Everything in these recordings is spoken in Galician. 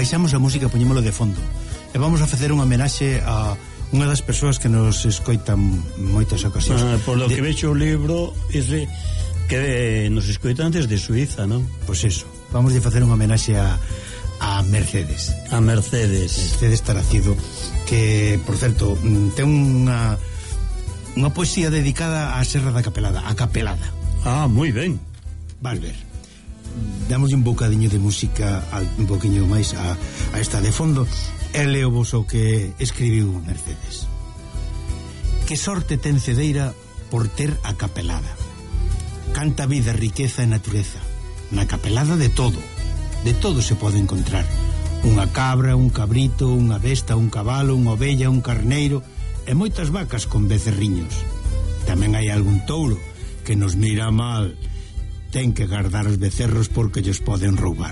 baixamos a música e poñémolo de fondo. E vamos a facer unha homenaxe a unha das persoas que nos escoitan moitas ocasións. Por lo que vexo o libro ese que nos escoitan desde Suiza, non? Pois eso, vamos a facer unha homenaxe a Mercedes. A Mercedes Taracido, que, por certo, ten unha poesía dedicada á Serra da Capelada, a Capelada. Moi ben. Vas ver. Damos un bocadiño de música, un poquinho máis a esta de fondo. E leo vos o que escribiu Mercedes. Que sorte ten Cedeira por ter a Capelada. Canta vida, riqueza e natureza. Na Capelada de todo se pode encontrar. Unha cabra, un cabrito, unha besta, un cabalo, unha ovella, un carneiro e moitas vacas con becerriños. Tamén hai algún touro que nos mira mal. Ten que guardar os becerros porque lles poden roubar.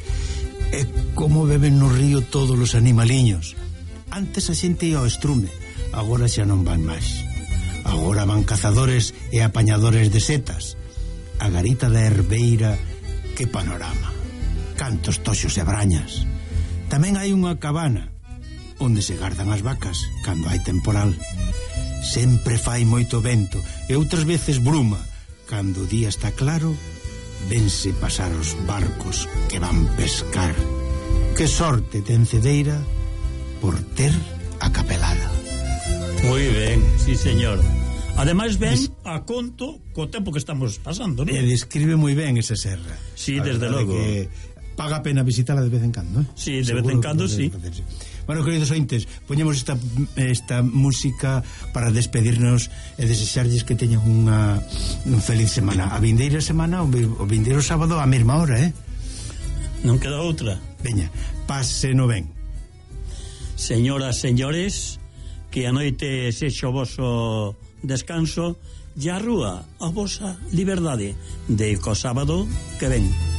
E como beben no río todos os animaliños. Antes a xente ia ao estrume, agora xa non van máis. Agora van cazadores e apañadores de setas. A garita da herbeira, que panorama. Cantos toxos e brañas. Tamén hai unha cabana onde se gardan as vacas cando hai temporal. Sempre fai moito vento e outras veces bruma. Cando o día está claro, vense pasar os barcos que van pescar. Que sorte ten Cedeira por ter a Capelada. Moi ben, sí señor. Ademais ven a conto co tempo que estamos pasando, non? E describe moi ben esa serra. Sí, desde logo. Que paga a pena visitarla de vez en cando, eh? Sí, de vez en cando, sí. Bueno, queridos ointes, poñemos esta música para despedirnos e desexarlles que teñan unha feliz semana. A vindeira semana, o vindeiro sábado á mesma hora, eh? Non queda outra. Veña, páseno ben. Señoras, señores, que a noite sexa o voso descanso e a rúa a vosa liberdade de co sábado que ven.